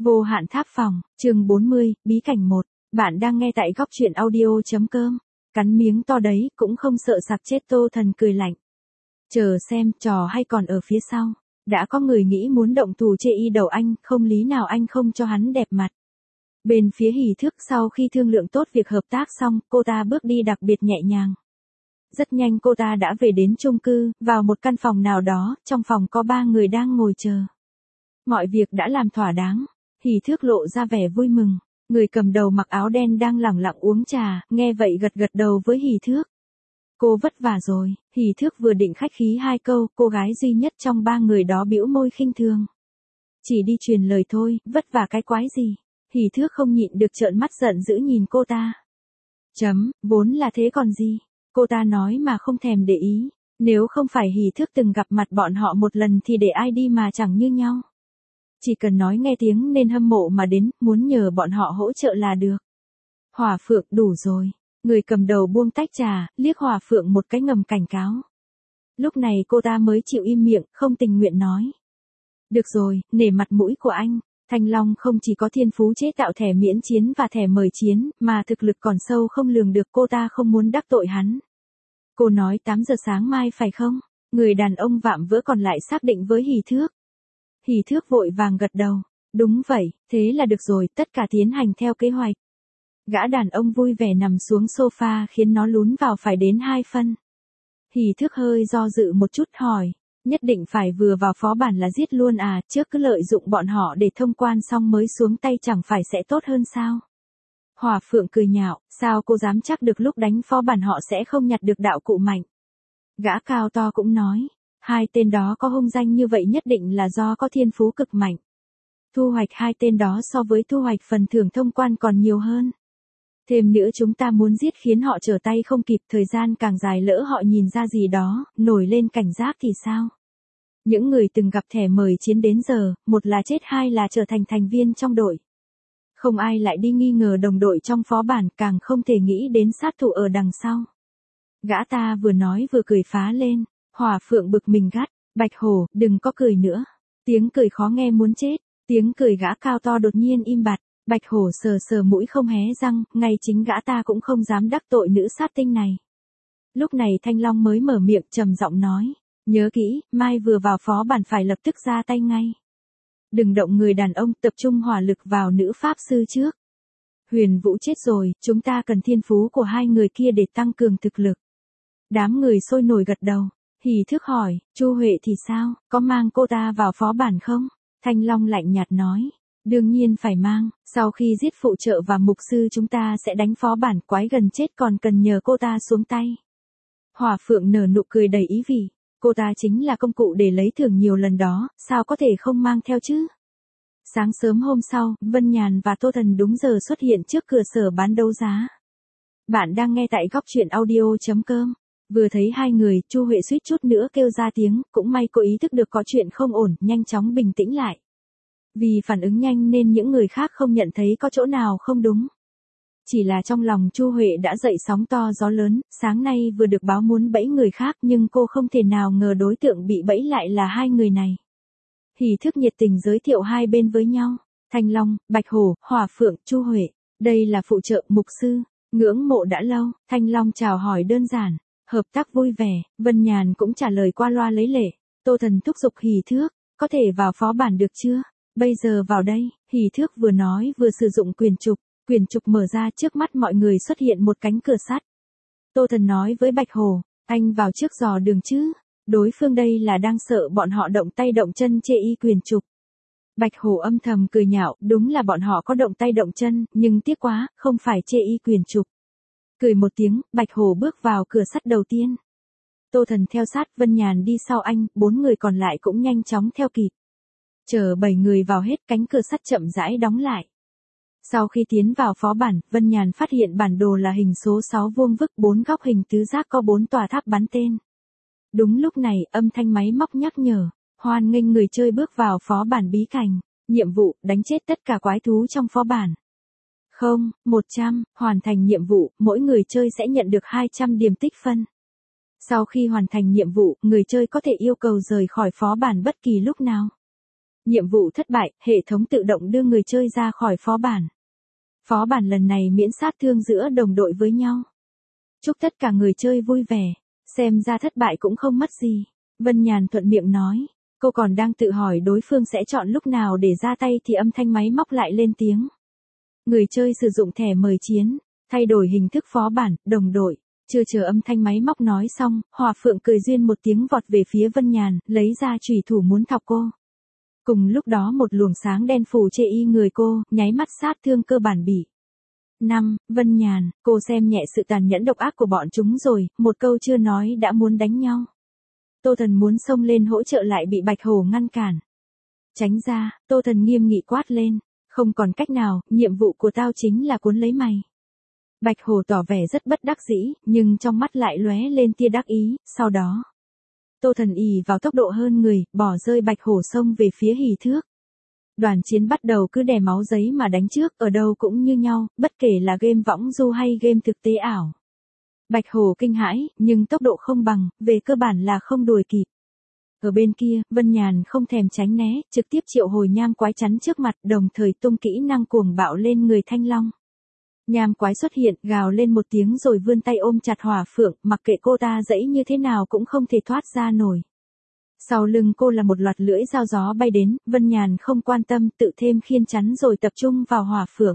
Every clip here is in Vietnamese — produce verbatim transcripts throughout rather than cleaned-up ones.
Vô hạn tháp phòng, chương bốn mươi, bí cảnh một. Bạn đang nghe tại góc truyện audio chấm com. Cắn miếng to đấy, cũng không sợ sặc chết. Tô Thần cười lạnh. Chờ xem, trò hay còn ở phía sau. Đã có người nghĩ muốn động thủ chê y đầu anh, không lý nào anh không cho hắn đẹp mặt. Bên phía Hỉ Thước sau khi thương lượng tốt việc hợp tác xong, cô ta bước đi đặc biệt nhẹ nhàng. Rất nhanh cô ta đã về đến chung cư, vào một căn phòng nào đó, trong phòng có ba người đang ngồi chờ. Mọi việc đã làm thỏa đáng. Hỉ Thước lộ ra vẻ vui mừng. Người cầm đầu mặc áo đen đang lẳng lặng uống trà, nghe vậy gật gật đầu với Hỉ Thước. Cô vất vả rồi. Hỉ Thước vừa định khách khí hai câu, cô gái duy nhất trong ba người đó bĩu môi khinh thường. Chỉ đi truyền lời thôi, vất vả cái quái gì. Hỉ Thước không nhịn được trợn mắt giận dữ nhìn cô ta. Chấm, vốn là thế còn gì. Cô ta nói mà không thèm để ý. Nếu không phải Hỉ Thước từng gặp mặt bọn họ một lần thì để ai đi mà chẳng như nhau. Chỉ cần nói nghe tiếng nên hâm mộ mà đến, muốn nhờ bọn họ hỗ trợ là được. Hỏa Phượng, đủ rồi. Người cầm đầu buông tách trà, liếc Hỏa Phượng một cái ngầm cảnh cáo. Lúc này cô ta mới chịu im miệng, không tình nguyện nói. Được rồi, nể mặt mũi của anh. Thanh Long không chỉ có thiên phú chế tạo thẻ miễn chiến và thẻ mời chiến, mà thực lực còn sâu không lường được. Cô ta không muốn đắc tội hắn. Cô nói tám giờ sáng mai phải không? Người đàn ông vạm vỡ còn lại xác định với Hỉ Thước. Hỉ Thước vội vàng gật đầu. Đúng vậy, thế là được rồi, tất cả tiến hành theo kế hoạch. Gã đàn ông vui vẻ nằm xuống sofa khiến nó lún vào phải đến hai phân. Hỉ Thước hơi do dự một chút hỏi. Nhất định phải vừa vào phó bản là giết luôn à, trước cứ lợi dụng bọn họ để thông quan xong mới xuống tay chẳng phải sẽ tốt hơn sao? Hỏa Phượng cười nhạo, sao cô dám chắc được lúc đánh phó bản họ sẽ không nhặt được đạo cụ mạnh? Gã cao to cũng nói. Hai tên đó có hung danh như vậy nhất định là do có thiên phú cực mạnh. Thu hoạch hai tên đó so với thu hoạch phần thưởng thông quan còn nhiều hơn. Thêm nữa chúng ta muốn giết khiến họ trở tay không kịp, thời gian càng dài lỡ họ nhìn ra gì đó, nổi lên cảnh giác thì sao? Những người từng gặp thẻ mời chiến đến giờ, một là chết hai là trở thành thành viên trong đội. Không ai lại đi nghi ngờ đồng đội trong phó bản, càng không thể nghĩ đến sát thủ ở đằng sau. Gã ta vừa nói vừa cười phá lên. Hỏa Phượng bực mình gắt, Bạch Hổ, đừng có cười nữa. Tiếng cười khó nghe muốn chết, tiếng cười gã cao to đột nhiên im bặt, Bạch Hổ sờ sờ mũi không hé răng, ngay chính gã ta cũng không dám đắc tội nữ sát tinh này. Lúc này Thanh Long mới mở miệng trầm giọng nói, nhớ kỹ, mai vừa vào phó bản phải lập tức ra tay ngay. Đừng động người đàn ông, tập trung hỏa lực vào nữ pháp sư trước. Huyền Vũ chết rồi, chúng ta cần thiên phú của hai người kia để tăng cường thực lực. Đám người sôi nổi gật đầu. Hỉ Thước hỏi, Chu Huệ thì sao, có mang cô ta vào phó bản không? Thanh Long lạnh nhạt nói, đương nhiên phải mang, sau khi giết phụ trợ và mục sư chúng ta sẽ đánh phó bản, quái gần chết còn cần nhờ cô ta xuống tay. Hỏa Phượng nở nụ cười đầy ý vị, cô ta chính là công cụ để lấy thưởng nhiều lần đó, sao có thể không mang theo chứ? Sáng sớm hôm sau, Vân Nhàn và Tô Thần đúng giờ xuất hiện trước cửa sở bán đấu giá. Bạn đang nghe tại góc truyện audio chấm com. Vừa thấy hai người, Chu Huệ suýt chút nữa kêu ra tiếng, cũng may cô ý thức được có chuyện không ổn, nhanh chóng bình tĩnh lại. Vì phản ứng nhanh nên những người khác không nhận thấy có chỗ nào không đúng. Chỉ là trong lòng Chu Huệ đã dậy sóng to gió lớn, sáng nay vừa được báo muốn bẫy người khác nhưng cô không thể nào ngờ đối tượng bị bẫy lại là hai người này. Hỉ Thước nhiệt tình giới thiệu hai bên với nhau, Thanh Long, Bạch Hổ, Hỏa Phượng, Chu Huệ, đây là phụ trợ, mục sư, ngưỡng mộ đã lâu. Thanh Long chào hỏi đơn giản. Hợp tác vui vẻ, Vân Nhàn cũng trả lời qua loa lấy lệ. Tô Thần thúc giục Hỉ Thước, có thể vào phó bản được chưa? Bây giờ vào đây. Hỉ Thước vừa nói vừa sử dụng quyền trục, quyền trục mở ra, trước mắt mọi người xuất hiện một cánh cửa sắt. Tô Thần nói với Bạch Hổ, anh vào trước dò đường chứ? Đối phương đây là đang sợ bọn họ động tay động chân chê y quyền trục. Bạch Hổ âm thầm cười nhạo, đúng là bọn họ có động tay động chân, nhưng tiếc quá, không phải chê y quyền trục. Cười một tiếng, Bạch Hổ bước vào cửa sắt đầu tiên. Tô Thần theo sát, Vân Nhàn đi sau anh, bốn người còn lại cũng nhanh chóng theo kịp. Chờ bảy người vào hết, cánh cửa sắt chậm rãi đóng lại. Sau khi tiến vào phó bản, Vân Nhàn phát hiện bản đồ là hình số sáu vuông vức, bốn góc hình tứ giác có bốn tòa tháp bắn tên. Đúng lúc này, âm thanh máy móc nhắc nhở, hoan nghênh người chơi bước vào phó bản bí cảnh. Nhiệm vụ, đánh chết tất cả quái thú trong phó bản. Không, một trăm, hoàn thành nhiệm vụ, mỗi người chơi sẽ nhận được hai trăm điểm tích phân. Sau khi hoàn thành nhiệm vụ, người chơi có thể yêu cầu rời khỏi phó bản bất kỳ lúc nào. Nhiệm vụ thất bại, hệ thống tự động đưa người chơi ra khỏi phó bản. Phó bản lần này miễn sát thương giữa đồng đội với nhau. Chúc tất cả người chơi vui vẻ, xem ra thất bại cũng không mất gì. Vân Nhàn thuận miệng nói, cô còn đang tự hỏi đối phương sẽ chọn lúc nào để ra tay thì âm thanh máy móc lại lên tiếng. Người chơi sử dụng thẻ mời chiến, thay đổi hình thức phó bản, đồng đội. Chưa chờ âm thanh máy móc nói xong, Hỏa Phượng cười duyên một tiếng vọt về phía Vân Nhàn, lấy ra chùy thủ muốn thọc cô. Cùng lúc đó một luồng sáng đen phủ chê y người cô, nháy mắt sát thương cơ bản bị. năm. Vân Nhàn, cô xem nhẹ sự tàn nhẫn độc ác của bọn chúng rồi, một câu chưa nói đã muốn đánh nhau. Tô Thần muốn xông lên hỗ trợ lại bị Bạch Hổ ngăn cản. Tránh ra, Tô Thần nghiêm nghị quát lên, không còn cách nào, nhiệm vụ của tao chính là cuốn lấy mày. Bạch Hổ tỏ vẻ rất bất đắc dĩ, nhưng trong mắt lại lóe lên tia đắc ý, sau đó. Tô Thần ì vào tốc độ hơn người, bỏ rơi Bạch Hổ xông về phía Hỉ Thước. Đoàn chiến bắt đầu cứ đè máu giấy mà đánh trước, ở đâu cũng như nhau, bất kể là game võng du hay game thực tế ảo. Bạch Hổ kinh hãi, nhưng tốc độ không bằng, về cơ bản là không đuổi kịp. Ở bên kia, Vân Nhàn không thèm tránh né, trực tiếp triệu hồi nham quái chắn trước mặt, đồng thời tung kỹ năng cuồng bạo lên người Thanh Long. Nham quái xuất hiện, gào lên một tiếng rồi vươn tay ôm chặt Hỏa Phượng, mặc kệ cô ta dẫy như thế nào cũng không thể thoát ra nổi. Sau lưng cô là một loạt lưỡi dao gió bay đến, Vân Nhàn không quan tâm, tự thêm khiên chắn rồi tập trung vào Hỏa Phượng.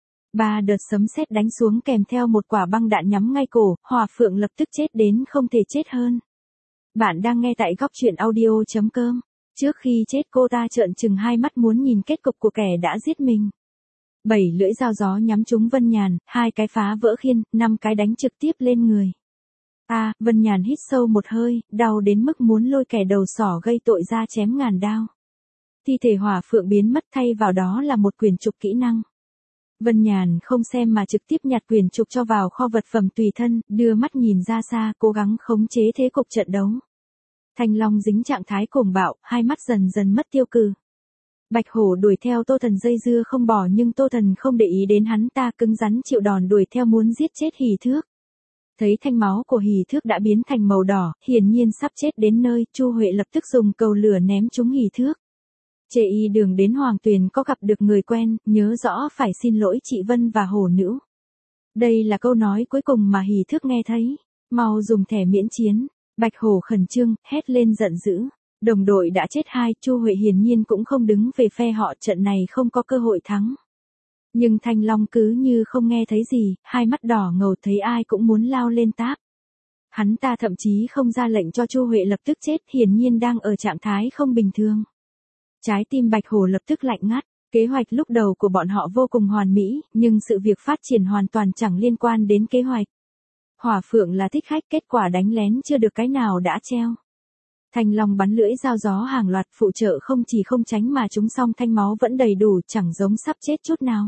Ba đợt sấm sét đánh xuống kèm theo một quả băng đạn nhắm ngay cổ, Hỏa Phượng lập tức chết đến không thể chết hơn. Bạn đang nghe tại góc truyện audio chấm com. Trước khi chết cô ta trợn trừng hai mắt muốn nhìn kết cục của kẻ đã giết mình. Bảy lưỡi dao gió nhắm trúng Vân Nhàn, hai cái phá vỡ khiên, năm cái đánh trực tiếp lên người. A, à, Vân Nhàn hít sâu một hơi, đau đến mức muốn lôi kẻ đầu sỏ gây tội ra chém ngàn đao. Thi thể Hỏa Phượng biến mất, thay vào đó là một quyển trục kỹ năng. Vân Nhàn không xem mà trực tiếp nhặt quyển trục cho vào kho vật phẩm tùy thân, đưa mắt nhìn ra xa, cố gắng khống chế thế cục trận đấu. Thanh Long dính trạng thái cuồng bạo, hai mắt dần dần mất tiêu cự. Bạch Hổ đuổi theo Tô Thần dây dưa không bỏ, nhưng Tô Thần không để ý đến hắn ta, cứng rắn chịu đòn đuổi theo muốn giết chết Hỉ Thước. Thấy thanh máu của Hỉ Thước đã biến thành màu đỏ, hiển nhiên sắp chết đến nơi, Chu Huệ lập tức dùng cầu lửa ném trúng Hỉ Thước. Chê y đường đến Hoàng Tuyền có gặp được người quen, nhớ rõ phải xin lỗi chị Vân và Hổ Nữ. Đây là câu nói cuối cùng mà Hỉ Thước nghe thấy. Mau dùng thẻ miễn chiến. Bạch Hổ khẩn trương, hét lên giận dữ. Đồng đội đã chết hai, Chu Huệ hiển nhiên cũng không đứng về phe họ, trận này không có cơ hội thắng. Nhưng Thanh Long cứ như không nghe thấy gì, hai mắt đỏ ngầu, thấy ai cũng muốn lao lên táp. Hắn ta thậm chí không ra lệnh cho Chu Huệ lập tức chết, hiển nhiên đang ở trạng thái không bình thường. Trái tim Bạch Hổ lập tức lạnh ngắt, kế hoạch lúc đầu của bọn họ vô cùng hoàn mỹ, nhưng sự việc phát triển hoàn toàn chẳng liên quan đến kế hoạch. Hỏa Phượng là thích khách, kết quả đánh lén chưa được cái nào đã treo. Thanh Long bắn lưỡi dao gió hàng loạt, phụ trợ không chỉ không tránh mà chúng xong thanh máu vẫn đầy đủ, chẳng giống sắp chết chút nào.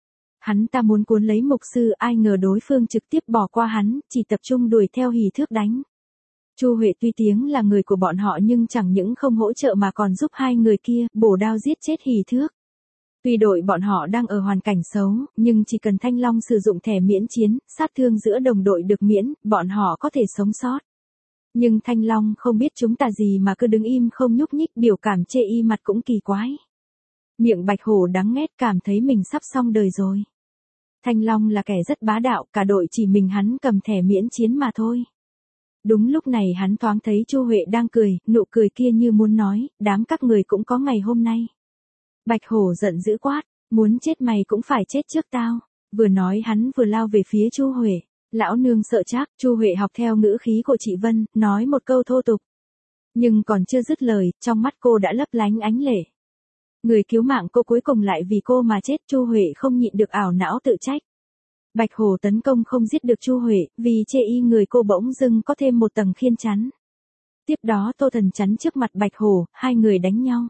Hắn ta muốn cuốn lấy mục sư, ai ngờ đối phương trực tiếp bỏ qua hắn, chỉ tập trung đuổi theo Hỉ Thước đánh. Chu Huệ tuy tiếng là người của bọn họ nhưng chẳng những không hỗ trợ mà còn giúp hai người kia bổ đao giết chết Hỉ Thước. Tuy đội bọn họ đang ở hoàn cảnh xấu, nhưng chỉ cần Thanh Long sử dụng thẻ miễn chiến, sát thương giữa đồng đội được miễn, bọn họ có thể sống sót. Nhưng Thanh Long không biết chúng ta gì mà cứ đứng im không nhúc nhích, biểu cảm chê y mặt cũng kỳ quái. Miệng Bạch Hổ đắng nghét, cảm thấy mình sắp xong đời rồi. Thanh Long là kẻ rất bá đạo, cả đội chỉ mình hắn cầm thẻ miễn chiến mà thôi. Đúng lúc này hắn thoáng thấy Chu Huệ đang cười, nụ cười kia như muốn nói, đám các người cũng có ngày hôm nay. Bạch Hổ giận dữ quát, muốn chết mày cũng phải chết trước tao. Vừa nói hắn vừa lao về phía Chu Huệ. Lão nương sợ chắc, Chu Huệ học theo ngữ khí của chị Vân, nói một câu thô tục. Nhưng còn chưa dứt lời, trong mắt cô đã lấp lánh ánh lệ. Người cứu mạng cô cuối cùng lại vì cô mà chết, Chu Huệ không nhịn được ảo não tự trách. Bạch Hổ tấn công không giết được Chu Huệ, vì chê y người cô bỗng dưng có thêm một tầng khiên chắn. Tiếp đó Tô Thần chắn trước mặt Bạch Hổ, hai người đánh nhau.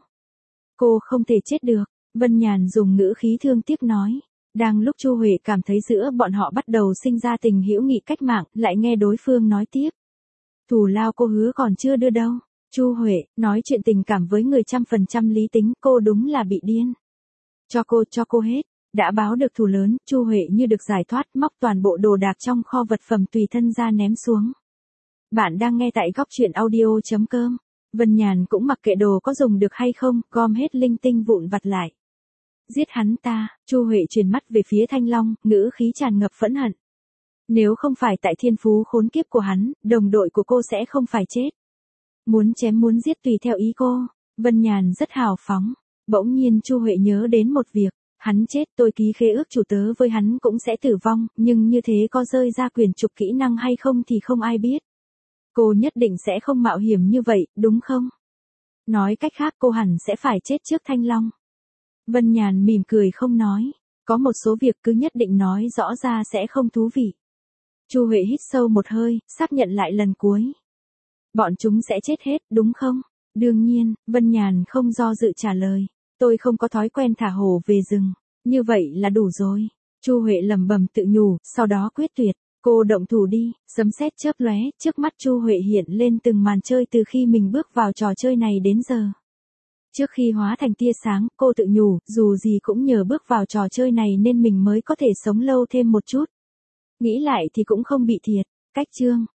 Cô không thể chết được, Vân Nhàn dùng ngữ khí thương tiếc nói. Đang lúc Chu Huệ cảm thấy giữa bọn họ bắt đầu sinh ra tình hữu nghị cách mạng, lại nghe đối phương nói tiếp. Thù lao cô hứa còn chưa đưa đâu. Chu Huệ, nói chuyện tình cảm với người trăm phần trăm lý tính, cô đúng là bị điên. Cho cô, cho cô hết. Đã báo được thù lớn, Chu Huệ như được giải thoát, móc toàn bộ đồ đạc trong kho vật phẩm tùy thân ra ném xuống. Bạn đang nghe tại góc truyện audio chấm com. Vân Nhàn cũng mặc kệ đồ có dùng được hay không, gom hết linh tinh vụn vặt lại. Giết hắn ta, Chu Huệ chuyển mắt về phía Thanh Long, ngữ khí tràn ngập phẫn hận. Nếu không phải tại thiên phú khốn kiếp của hắn, đồng đội của cô sẽ không phải chết. Muốn chém muốn giết tùy theo ý cô. Vân Nhàn rất hào phóng. Bỗng nhiên Chu Huệ nhớ đến một việc. Hắn chết tôi ký khế ước chủ tớ với hắn cũng sẽ tử vong, nhưng như thế có rơi ra quyền trục kỹ năng hay không thì không ai biết. Cô nhất định sẽ không mạo hiểm như vậy, đúng không? Nói cách khác cô hẳn sẽ phải chết trước Thanh Long. Vân Nhàn mỉm cười không nói. Có một số việc cứ nhất định nói rõ ra sẽ không thú vị. Chu Huệ hít sâu một hơi, xác nhận lại lần cuối. Bọn chúng sẽ chết hết, đúng không? Đương nhiên, Vân Nhàn không do dự trả lời. Tôi không có thói quen thả hổ về rừng. Như vậy là đủ rồi. Chu Huệ lẩm bẩm tự nhủ, sau đó quyết tuyệt. Cô động thủ đi, sấm sét chớp lóe, trước mắt Chu Huệ hiện lên từng màn chơi từ khi mình bước vào trò chơi này đến giờ. Trước khi hóa thành tia sáng, cô tự nhủ, dù gì cũng nhờ bước vào trò chơi này nên mình mới có thể sống lâu thêm một chút. Nghĩ lại thì cũng không bị thiệt. Cách chương